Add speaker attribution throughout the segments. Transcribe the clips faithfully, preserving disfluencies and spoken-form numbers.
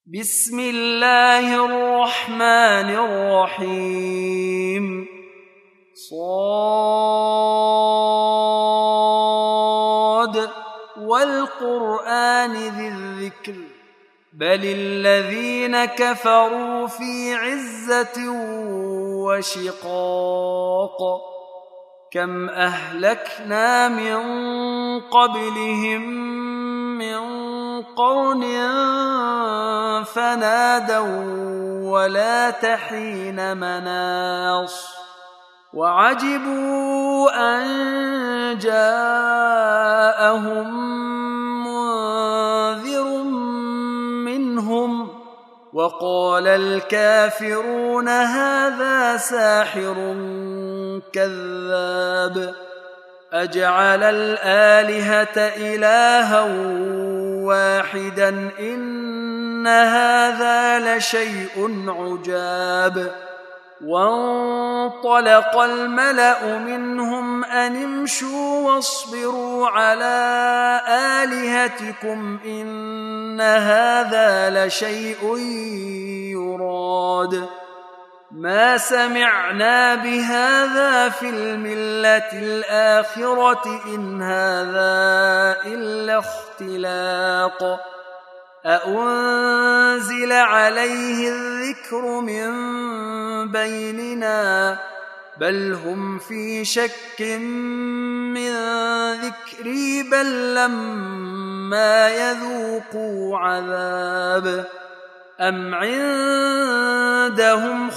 Speaker 1: بسم الله الرحمن الرحيم صاد والقرآن ذي الذكر بل الذين كفروا في عزة وشقاق كم أهلكنا من قبلهم من قرن فنادوا ولا تحين مناص وعجبوا أن جاءهم منذر منهم وقال الكافرون هذا ساحر كذاب أجعل الآلهة إلها واحدا إن هذا لشيء عجاب وانطلق الملأ منهم أن امشوا واصبروا على آلهتكم إن هذا لشيء يراد ما سمعنا بهذا في الملة الآخرة إن هذا إلا اختلاق أأنزل عليه الذكر من بيننا بل هم في شك من ذكري بل لما يذوقوا عذاب أم عندهم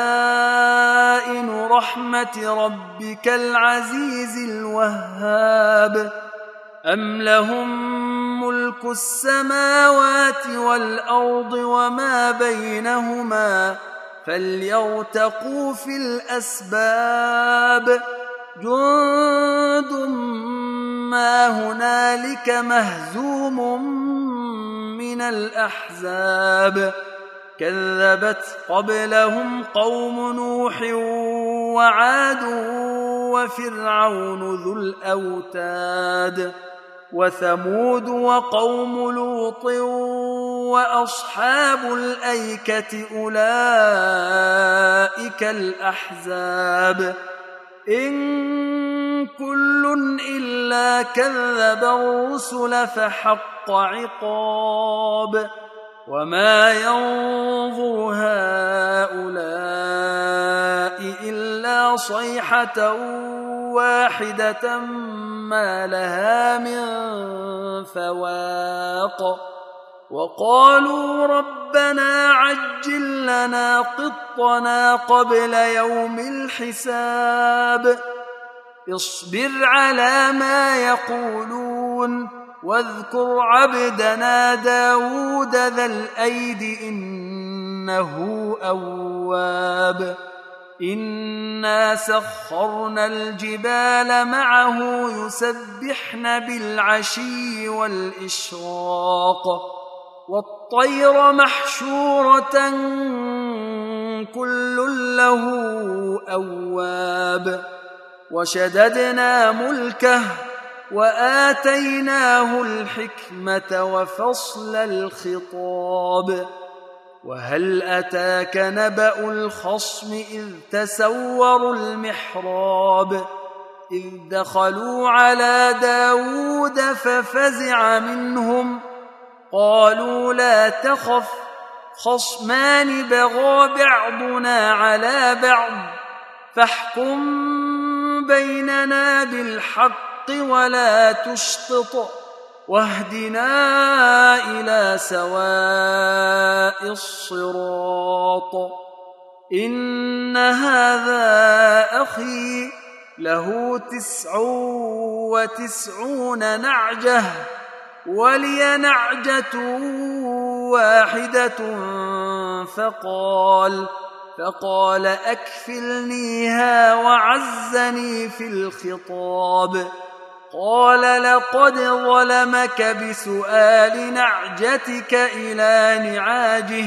Speaker 1: خزائن رحمة ربك العزيز الوهاب أم لهم ملك السماوات والأرض وما بينهما فليرتقوا في الأسباب جند ما هنالك مهزوم من الأحزاب كذبت قبلهم قوم نوح وعاد وفرعون ذو الأوتاد وثمود وقوم لوط وأصحاب الأيكة أولئك الأحزاب إن كل إلا كذب الرسل فحق عقاب وما ينظر هؤلاء إلا صيحة واحدة ما لها من فواق وقالوا ربنا عجل لنا قطنا قبل يوم الحساب اصبر على ما يقولون واذكر عبدنا داود ذا الأيد إنه أواب إنا سخرنا الجبال معه يسبحن بالعشي والإشراق والطير محشورة كل له أواب وشددنا ملكه وآتيناه الحكمة وفصل الخطاب وهل أتاك نبأ الخصم إذ تسوروا المحراب إذ دخلوا على داود ففزع منهم قالوا لا تخف خصمان بغى بعضنا على بعض فاحكم بيننا بالحق ولا تشطط واهدنا إلى سواء الصراط إن هذا أخي له تسع وتسعون نعجة ولي نعجة واحدة فقال فقال أكفلنيها وعزني في الخطاب قال لقد ظلمك بسؤال نعجتك إلى نعاجه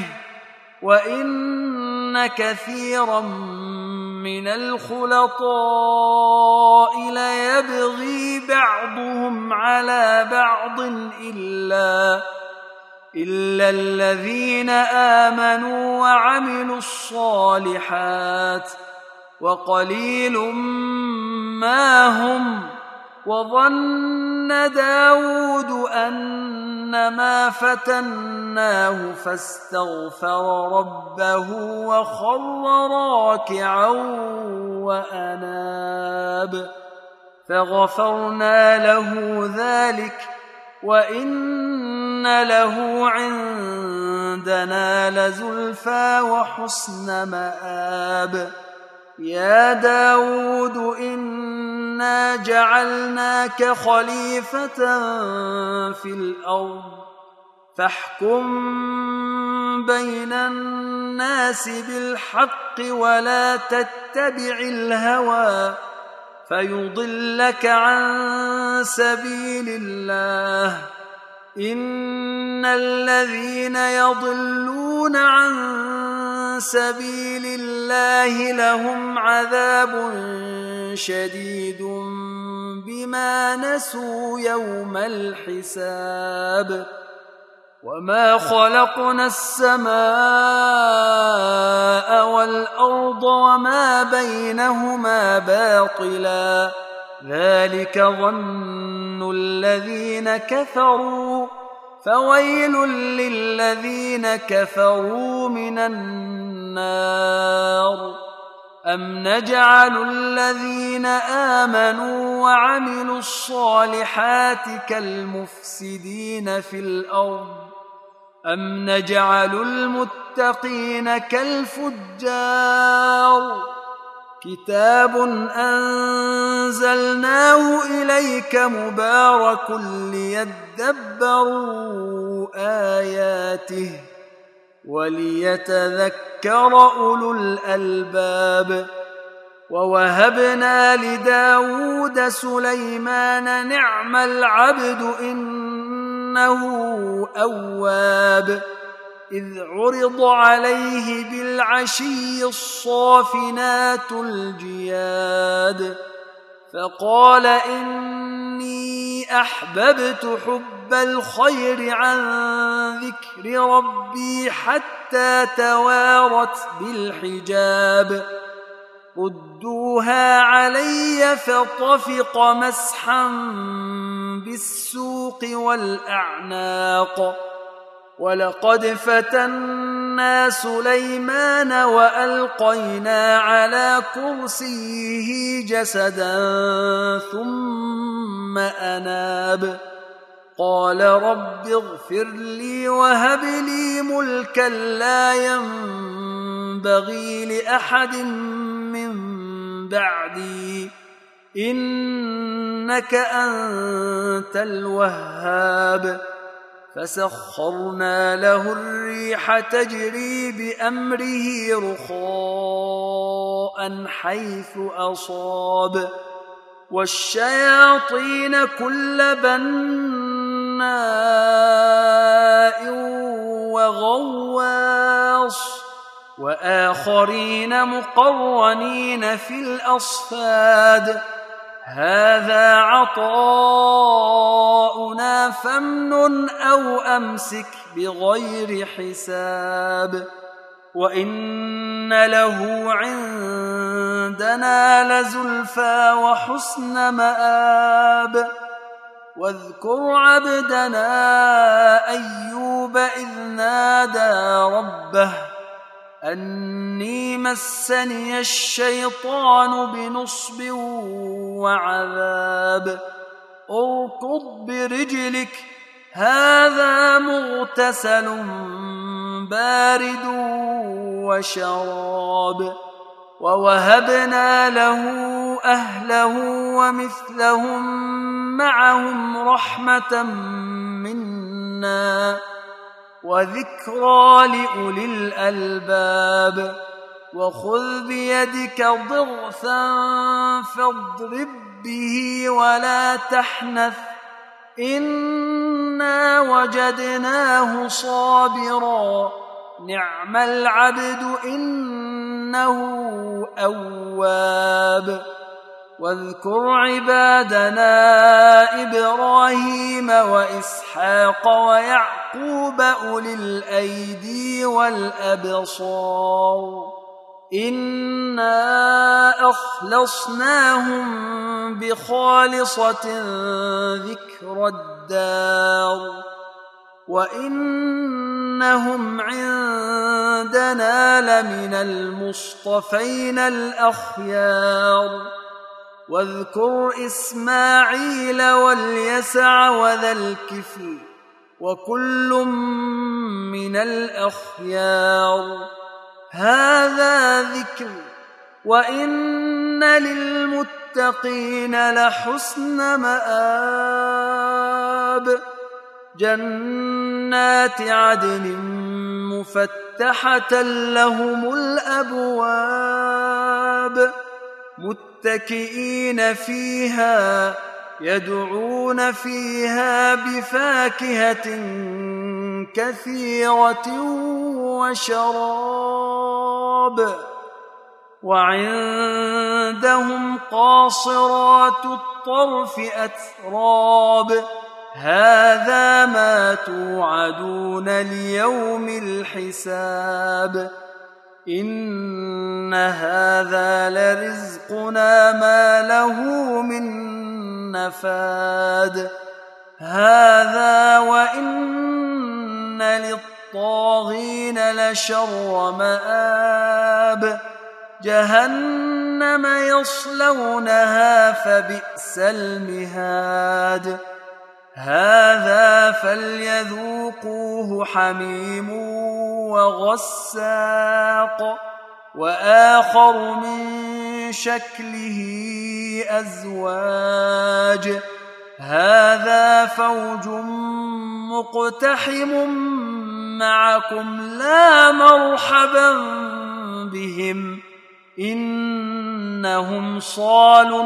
Speaker 1: وإن كثيرا من الخلطاء ليبغي بعضهم على بعض إلا إلا الذين آمنوا وعملوا الصالحات وقليل ما هم. وظن داود أنما فتناه فاستغفر ربه وخر راكعا وأناب فغفرنا له ذلك وإن له عندنا لزلفى وحسن مآب. يا داود إنا جعلناك خليفة في الأرض فاحكم بين الناس بالحق ولا تتبع الهوى فيضلك عن سبيل الله. إن الذين يضلون عن سبيل الله لهم عذاب شديد بما نسوا يوم الحساب. وما خلقنا السماء والأرض وما بينهما باطلا ذلك ظن الذين كفروا فويل للذين كفروا من النار. أم نجعل الذين آمنوا وعملوا الصالحات كالمفسدين في الأرض أم نجعل المتقين كالفجار. كتاب أنزلناه إليك مبارك ليدبروا آياته وليتذكر أولو الألباب. ووهبنا لداود سليمان نعم العبد إنه أواب. إذ عرض عليه بالعشي الصافنات الجياد فقال إني أحببت حب الخير عن ذكر ربي حتى توارت بالحجاب. ردوها علي فطفق مسحا بالسوق والأعناق. ولقد فتنا سليمان وألقينا على كرسيه جسدا ثم أناب قال رب اغفر لي وهب لي ملكا لا ينبغي لأحد من بعدي إنك أنت الوهاب. فسخرنا له الريح تجري بأمره رخاء حيث أصاب والشياطين كل بناء وغواص وآخرين مقرنين في الأصفاد. هذا عطاؤنا فامنن أو أمسك بغير حساب وإن له عندنا لزلفى وحسن مآب. واذكر عبدنا أيوب إذ نادى ربه أني مسني الشيطان بنصب وعذاب. اركض برجلك هذا مغتسل بارد وشراب. ووهبنا له أهله ومثلهم معهم رحمة منا وذكرى لأولي الألباب. وخذ بيدك ضغثا فاضرب به ولا تحنث إنا وجدناه صابرا نعم العبد إنه أواب. واذكر عبادنا إبراهيم وإسحاق ويعقوب أولي الأيدي والأبصار إنا أخلصناهم بخالصة ذكر الدار وإنهم عندنا لمن المصطفين الأخيار واذكر إسماعيل واليسع وذا الكفل وكل من الأخيار هذا ذكر وإن للمتقين لحسن مآب جنات عدن مفتحة لهم الأبواب متكئين فيها يدعون فيها بفاكهة كثيرة وشراب وعندهم قاصرات الطرف أتراب هذا ما توعدون ليوم الحساب إن هذا لرزقنا ما له من نفاد هذا وإن للطاغين لشر مآب جهنم يصلونها فبئس المهاد هذا فليذوقوه حميم وغساق وآخر من شكله أزواج هذا فوج مقتحم معكم لا مرحبا بهم إنهم صالوا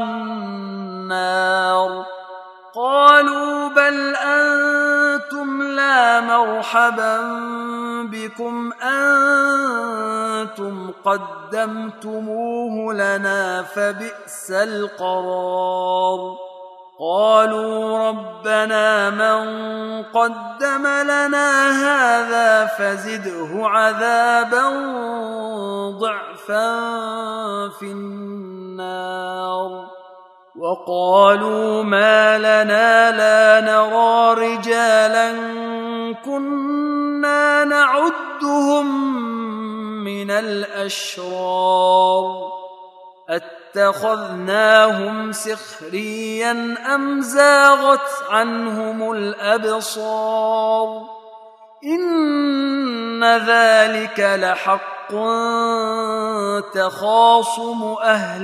Speaker 1: النار قالوا بل أنتم لا مرحبا بكم أنتم قدمتموه لنا فبئس القرار قالوا ربنا من قدم لنا هذا فزده عذابا ضعفا في النار وقالوا ما لنا لا نرى رجالا كنا نعدهم من الأشرار اتخذناهم سخريا أم زاغت عنهم الأبصار إن ذلك لحق تخاصم أهل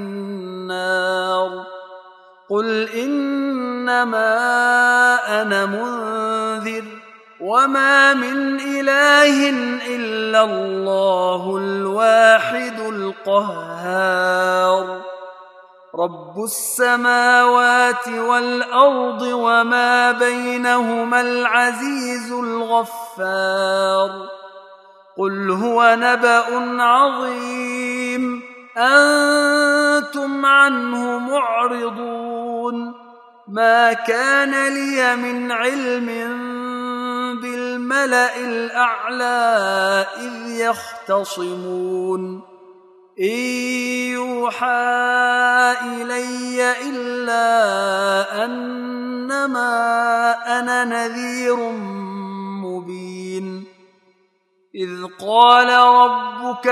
Speaker 1: النار قل إنما أنا منذر وما من إله إلا الله الواحد القهار رب السماوات والأرض وما بينهما العزيز الغفار قل هو نبأ عظيم أنتم عنه معرضون ما كان لي من علم بالملأ الأعلى إذ يختصمون إن يوحى إلي إلا أنما أنا نذير مبين إذ قال ربك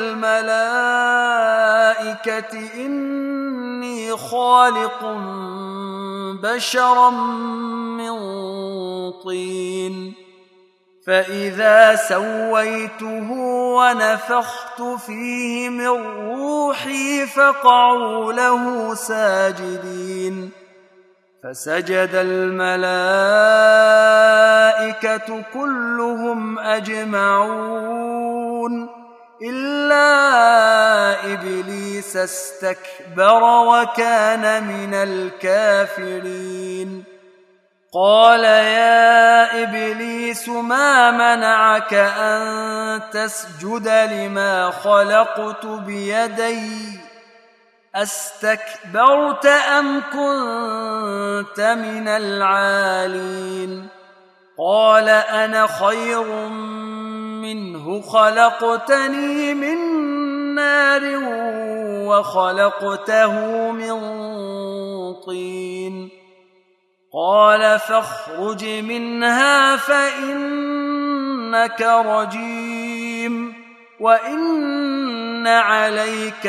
Speaker 1: للملائكة إني خالق بشرا من طين فإذا سويته ونفخت فيه من روحي فقعوا له ساجدين فسجد الملائكة كلهم أجمعون إلا إبليس استكبر وكان من الكافرين قال يا إبليس ما منعك أن تسجد لما خلقت بيدي أستكبرت أم كنت من العالين قال أنا خير منه خلقتني من نار وخلقته من طين قال فاخرج منها فإنك رجيم وإن عليك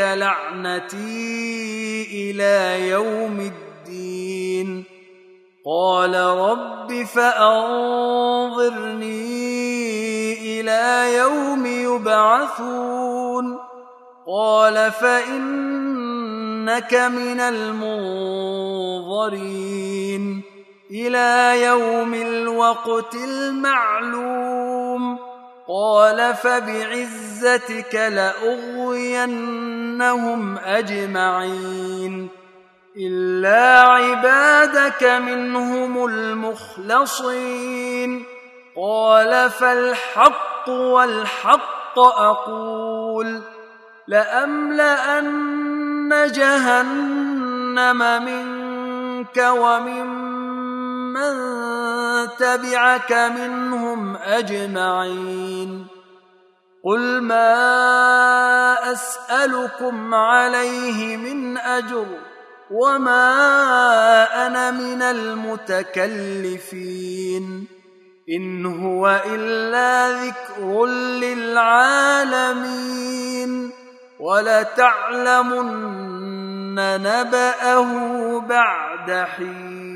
Speaker 1: لعنتي إلى يوم الدين قال رب فأنظرني إلى يوم يبعثون قال فإنك من المنظرين إلى يوم الوقت المعلوم قال فبعزتك لأغوينهم أجمعين إلا عبادك منهم المخلصين قال فالحق والحق أقول لأملأن جهنم منك وممن تبعك منهم أجمعين قل ما أسألكم عليه من أجر وما أنا من المتكلفين إن هو إلا ذكر للعالمين ولتعلمن نبأه بعد حين